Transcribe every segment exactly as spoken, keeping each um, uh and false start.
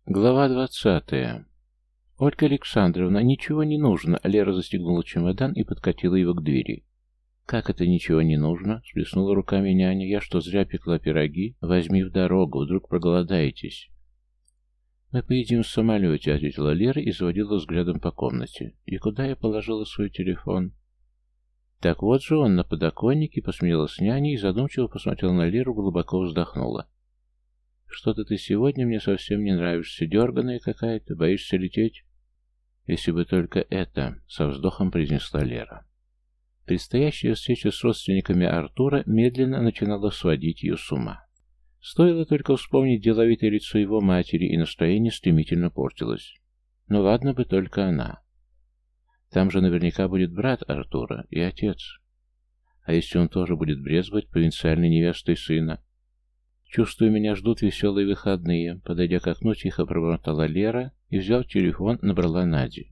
Глава двадцатая. Ольга Александровна, ничего не нужно. Лера застегнула чемодан и подкатила его к двери. Как это ничего не нужно? Сплеснула руками няня. Я что, зря пекла пироги? Возьми в дорогу, вдруг проголодаетесь. Мы поедим в самолете, ответила Лера и заводила взглядом по комнате. И куда я положила свой телефон? Так вот же он на подоконнике, посмеялась няня и задумчиво посмотрела на Леру, глубоко вздохнула. Что-то ты сегодня мне совсем не нравишься, дерганая какая-то, боишься лететь? Если бы только это, со вздохом произнесла Лера. Предстоящая встреча с родственниками Артура медленно начинала сводить ее с ума. Стоило только вспомнить деловитое лицо его матери, и настроение стремительно портилось. Ну ладно бы только она. Там же наверняка будет брат Артура и отец. А если он тоже будет брезговать провинциальной невестой сына? Чувствую, меня ждут веселые выходные. Подойдя к окну, тихо пробормотала Лера и, взяв телефон, набрала Нади.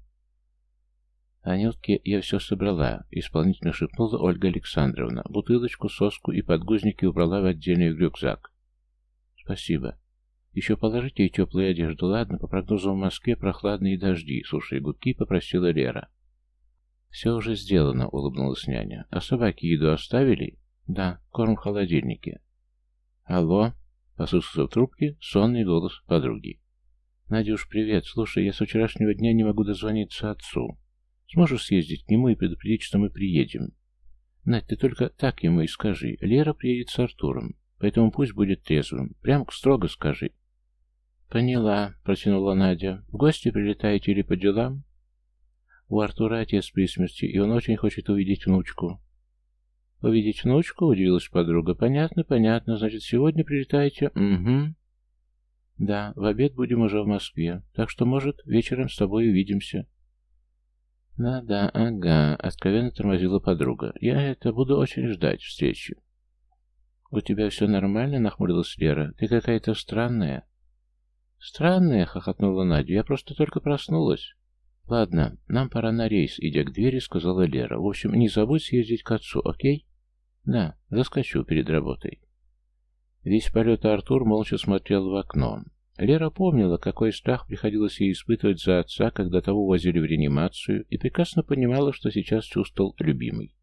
«Анютке, я все собрала», — исполнительно шепнула Ольга Александровна. Бутылочку, соску и подгузники убрала в отдельный рюкзак. «Спасибо. Еще положите ей теплую одежду, ладно? По прогнозу в Москве прохладные дожди», — слушая гудки, попросила Лера. «Все уже сделано», — улыбнулась няня. «А собаки еду оставили?» «Да, корм в холодильнике». «Алло?» — послышался в трубке сонный голос подруги. «Надюш, привет. Слушай, я с вчерашнего дня не могу дозвониться отцу. Сможешь съездить к нему и предупредить, что мы приедем? Надь, ты только так ему и скажи. Лера приедет с Артуром, поэтому пусть будет трезвым. Прям строго скажи». «Поняла», — протянула Надя. «В гости прилетаете или по делам?» «У Артура отец при смерти, и он очень хочет увидеть внучку». «Увидеть внучку?» — удивилась подруга. «Понятно, понятно. Значит, сегодня прилетаете?» «Угу». «Да, в обед будем уже в Москве, так что, может, вечером с тобой увидимся». «Да-да, ага», — откровенно тормозила подруга. «Я это буду очень ждать встречи». «У тебя все нормально?» — нахмурилась Лера. «Ты какая-то странная». «Странная?» — хохотнула Надя. «Я просто только проснулась». «Ладно, нам пора на рейс», — идя к двери, сказала Лера. «В общем, не забудь съездить к отцу, окей?» «Да, заскочу перед работой». Весь полет Артур молча смотрел в окно. Лера помнила, какой страх приходилось ей испытывать за отца, когда того возили в реанимацию, и прекрасно понимала, что сейчас чувствовал любимый.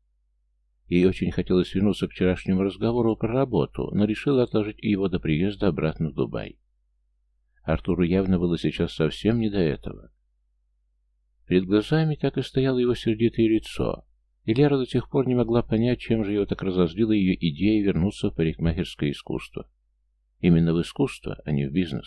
Ей очень хотелось вернуться к вчерашнему разговору про работу, но решила отложить его до приезда обратно в Дубай. Артуру явно было сейчас совсем не до этого. Перед глазами так и стояло его сердитое лицо, и Лера до тех пор не могла понять, чем же его так разозлила ее идея вернуться в парикмахерское искусство. Именно в искусство, а не в бизнес.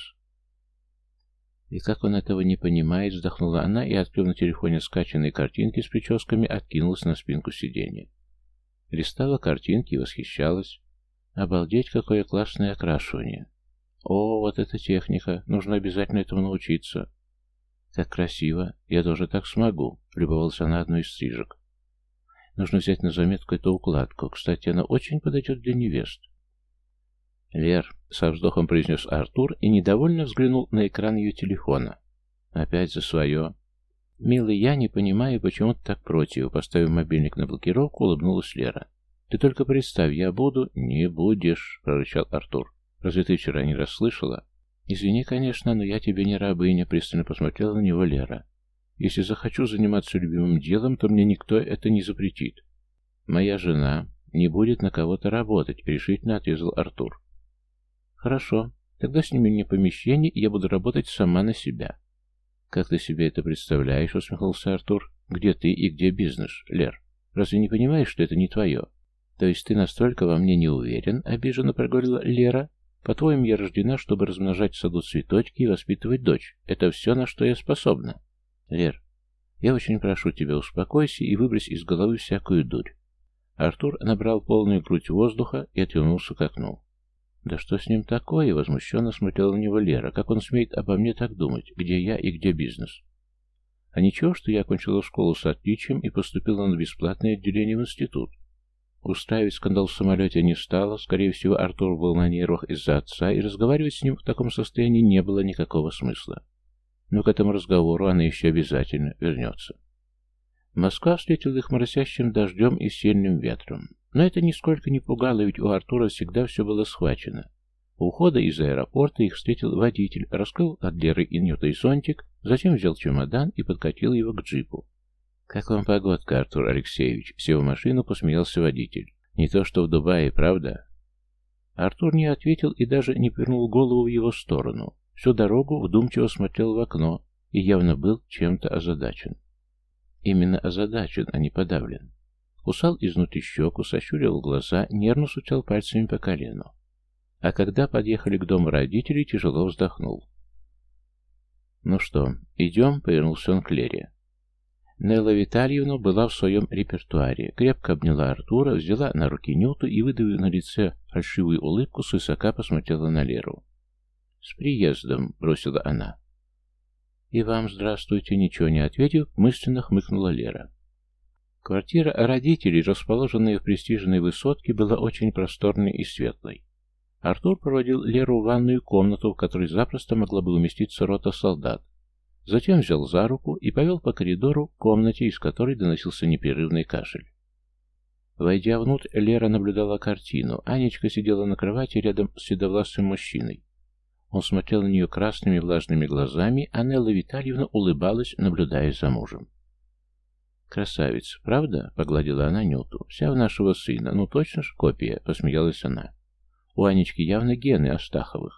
И как он этого не понимает, вздохнула она и, открыв на телефоне скачанные картинки с прическами, откинулась на спинку сиденья. Листала картинки и восхищалась. Обалдеть, какое классное окрашивание. О, вот эта техника, нужно обязательно этому научиться. Так красиво, я тоже так смогу, любовалась она одной из стрижек. Нужно взять на заметку эту укладку, кстати, она очень подойдет для невест. Лер, со вздохом произнес Артур и недовольно взглянул на экран ее телефона. Опять за свое. Милый, я не понимаю, почему ты так против. Поставив мобильник на блокировку, улыбнулась Лера. Ты только представь, я буду... Не будешь, прорычал Артур. Разве ты вчера не расслышала? Извини, конечно, но я тебе не рабыня, пристально посмотрела на него Лера. Если захочу заниматься любимым делом, то мне никто это не запретит. Моя жена не будет на кого-то работать, решительно отрезал Артур. Хорошо, тогда сними мне помещение, и я буду работать сама на себя. Как ты себе это представляешь, усмехнулся Артур. Где ты и где бизнес, Лер? Разве не понимаешь, что это не твое? То есть ты настолько во мне не уверен, обиженно проговорила Лера. По-твоему, я рождена, чтобы размножать в саду цветочки и воспитывать дочь. Это все, на что я способна. Лер, я очень прошу тебя, успокойся и выбрось из головы всякую дурь. Артур набрал полную грудь воздуха и отвернулся к окну. «Да что с ним такое?» — возмущенно смотрела на него Лера. «Как он смеет обо мне так думать? Где я и где бизнес?» «А ничего, что я окончила школу с отличием и поступила на бесплатное отделение в институт. Устраивать скандал в самолете не стало. Скорее всего, Артур был на нервах из-за отца, и разговаривать с ним в таком состоянии не было никакого смысла. Но к этому разговору она еще обязательно вернется». Москва встретила их моросящим дождем и сильным ветром. Но это нисколько не пугало, ведь у Артура всегда все было схвачено. У ухода из аэропорта их встретил водитель, раскрыл от Леры и Нютой зонтик, затем взял чемодан и подкатил его к джипу. «Как вам погодка, Артур Алексеевич?» Сев в машину, посмеялся водитель. «Не то что в Дубае, правда?» Артур не ответил и даже не повернул голову в его сторону. Всю дорогу вдумчиво смотрел в окно и явно был чем-то озадачен. Именно озадачен, а не подавлен. Кусал изнутри щеку, сощурил глаза, нервно стучал пальцами по колену. А когда подъехали к дому родителей, тяжело вздохнул. «Ну что, идем?» — повернулся он к Лере. Нелла Витальевна была в своем репертуаре, крепко обняла Артура, взяла на руки Нюту и, выдавив на лице фальшивую улыбку, свысока посмотрела на Леру. «С приездом!» — бросила она. «И вам здравствуйте!» — ничего не ответив, мысленно хмыкнула Лера. Квартира родителей, расположенная в престижной высотке, была очень просторной и светлой. Артур проводил Леру в ванную комнату, в которой запросто могла бы уместиться рота солдат. Затем взял за руку и повел по коридору к комнате, из которой доносился непрерывный кашель. Войдя внутрь, Лера наблюдала картину. Анечка сидела на кровати рядом с седовласым мужчиной. Он смотрел на нее красными влажными глазами, а Нелла Витальевна улыбалась, наблюдая за мужем. «Красавица, правда?» — погладила она Нюту. «Вся в нашего сына. Ну точно ж копия», — посмеялась она. «У Анечки явно гены Астаховых».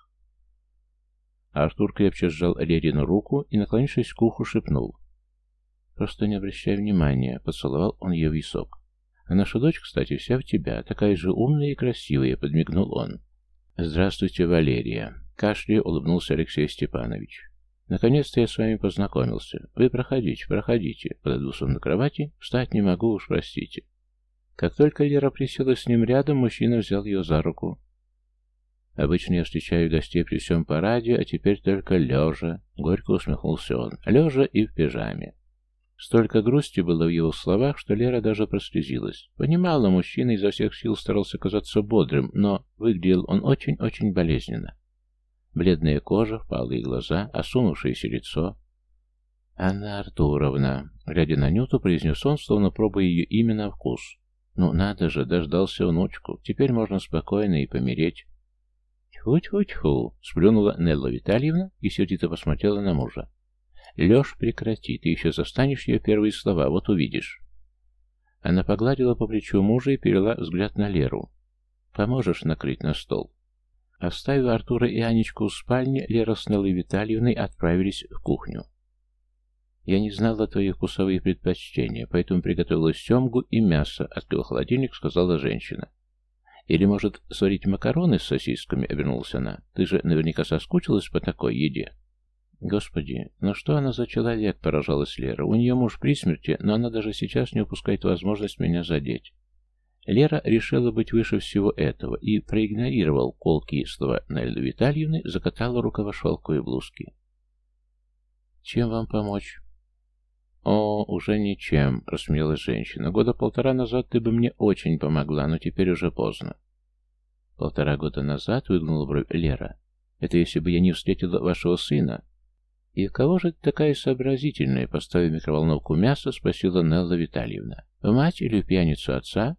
Артур крепче сжал Лерину руку и, наклонившись к уху, шепнул. «Просто не обращай внимания», — поцеловал он ее в висок. «А наша дочь, кстати, вся в тебя, такая же умная и красивая», — подмигнул он. «Здравствуйте, Валерия», — кашляя улыбнулся Алексей Степанович. «Наконец-то я с вами познакомился. Вы проходите, проходите», — пододвинулся он на кровати. «Встать не могу, уж простите». Как только Лера присела с ним рядом, мужчина взял ее за руку. «Обычно я встречаю гостей при всем параде, а теперь только лежа», — горько усмехнулся он, — «лежа и в пижаме». Столько грусти было в его словах, что Лера даже прослезилась. Понимала, мужчина изо всех сил старался казаться бодрым, но выглядел он очень-очень болезненно. Бледная кожа, впалые глаза, осунувшееся лицо. «Анна Артуровна», — глядя на Нюту, произнес он, словно пробуя ее имя на вкус. «Ну надо же, дождался внучку, теперь можно спокойно и помереть». «Тьфу-тьфу-тьфу!» — сплюнула Нелла Витальевна и сердито посмотрела на мужа. «Леш, прекрати, ты еще застанешь ее первые слова, вот увидишь». Она погладила по плечу мужа и перевела взгляд на Леру. «Поможешь накрыть на стол?» Оставив Артура и Анечку в спальне, Лера с Неллой Витальевной отправились в кухню. «Я не знала твои вкусовые предпочтения, поэтому приготовила семгу и мясо», — открыл холодильник, сказала женщина. «Или, может, сварить макароны с сосисками?» — обернулась она. «Ты же наверняка соскучилась по такой еде». «Господи, ну что она за человек?» — поражалась Лера. «У нее муж при смерти, но она даже сейчас не упускает возможность меня задеть». Лера решила быть выше всего этого и, проигнорировал колкие слова Неллы Витальевны, закатала рукава шелковой блузки. «Чем вам помочь?» «О, уже ничем», — рассмеялась женщина. «Года полтора назад ты бы мне очень помогла, но теперь уже поздно». «Полтора года назад?» — выгнула бровь Лера. «Это если бы я не встретила вашего сына?» «И кого же ты такая сообразительная?» — поставив микроволновку мяса, спросила Нелла Витальевна. «В мать или в пьяницу отца?»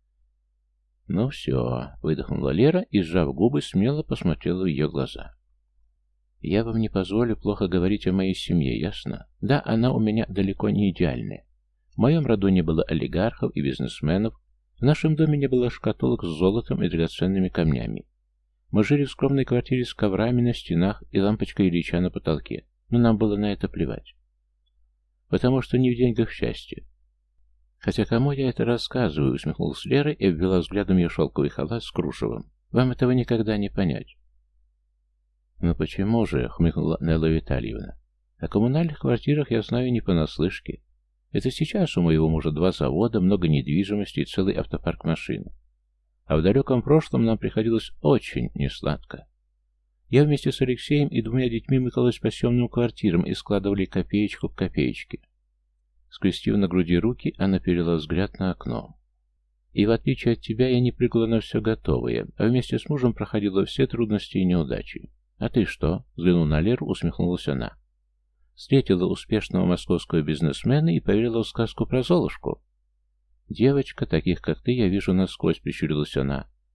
«Ну все», — выдохнула Лера и, сжав губы, смело посмотрела в ее глаза. «Я вам не позволю плохо говорить о моей семье, ясно? Да, она у меня далеко не идеальная. В моем роду не было олигархов и бизнесменов, в нашем доме не было шкатулок с золотом и драгоценными камнями. Мы жили в скромной квартире с коврами на стенах и лампочкой Ильича на потолке, но нам было на это плевать. Потому что не в деньгах счастье. Хотя кому я это рассказываю?» — усмехнулась Лера и обвела взглядом ее шелковый халат с кружевом. «Вам этого никогда не понять». «Ну почему же?» — хмыкнула Нелла Витальевна. «О коммунальных квартирах я знаю не понаслышке. Это сейчас у моего мужа два завода, много недвижимости и целый автопарк машин. А в далеком прошлом нам приходилось очень несладко. Я вместе с Алексеем и двумя детьми мыкалась по съемным квартирам и складывали копеечку к копеечке». Скрестив на груди руки, она перевела взгляд на окно. «И в отличие от тебя я не прыгала на все готовое, а вместе с мужем проходила все трудности и неудачи. А ты что?» — взглянув на Леру, усмехнулась она. «Встретила успешного московского бизнесмена и поверила в сказку про Золушку?» «Девочка, таких как ты, я вижу насквозь», — прищурилась она.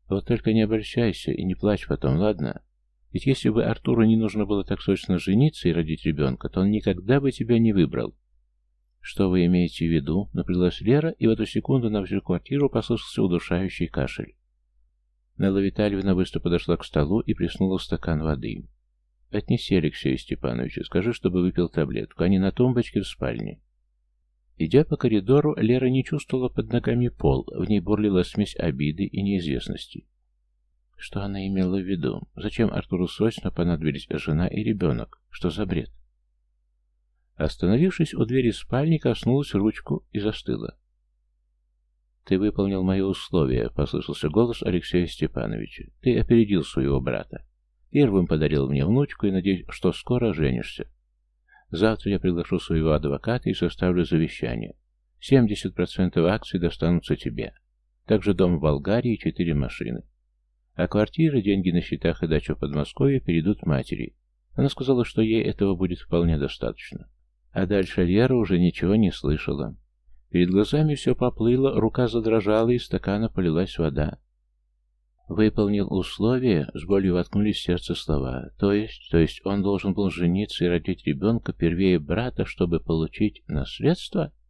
Вот только не обольщайся и не плачь потом, ладно? Ведь если бы Артуру не нужно было так срочно жениться и родить ребенка, то он никогда бы тебя не выбрал. Что вы имеете в виду? Напряглась Лера, и в эту секунду на всю квартиру послышался удушающий кашель. Нелла Витальевна быстро подошла к столу и плеснула в стакан воды. «Отнеси Алексею Степановичу, скажи, чтобы выпил таблетку, а не на тумбочке в спальне». Идя по коридору, Лера не чувствовала под ногами пол, в ней бурлила смесь обиды и неизвестности. Что она имела в виду? Зачем Артуру срочно понадобились жена и ребенок? Что за бред? Остановившись у двери спальни, коснулась ручку и застыла. «Ты выполнил мои условия», — послышался голос Алексея Степановича. «Ты опередил своего брата. Первым подарил мне внучку и надеюсь, что скоро женишься. Завтра я приглашу своего адвоката и составлю завещание. семьдесят процентов акций достанутся тебе. Также дом в Болгарии и четыре машины. А квартиры, деньги на счетах и дача в Подмосковье перейдут матери. Она сказала, что ей этого будет вполне достаточно». А дальше Лера уже ничего не слышала. Перед глазами все поплыло, рука задрожала, из стакана полилась вода. Выполнил условия, с болью воткнулись в сердце слова. То есть, то есть он должен был жениться и родить ребенка первее брата, чтобы получить наследство?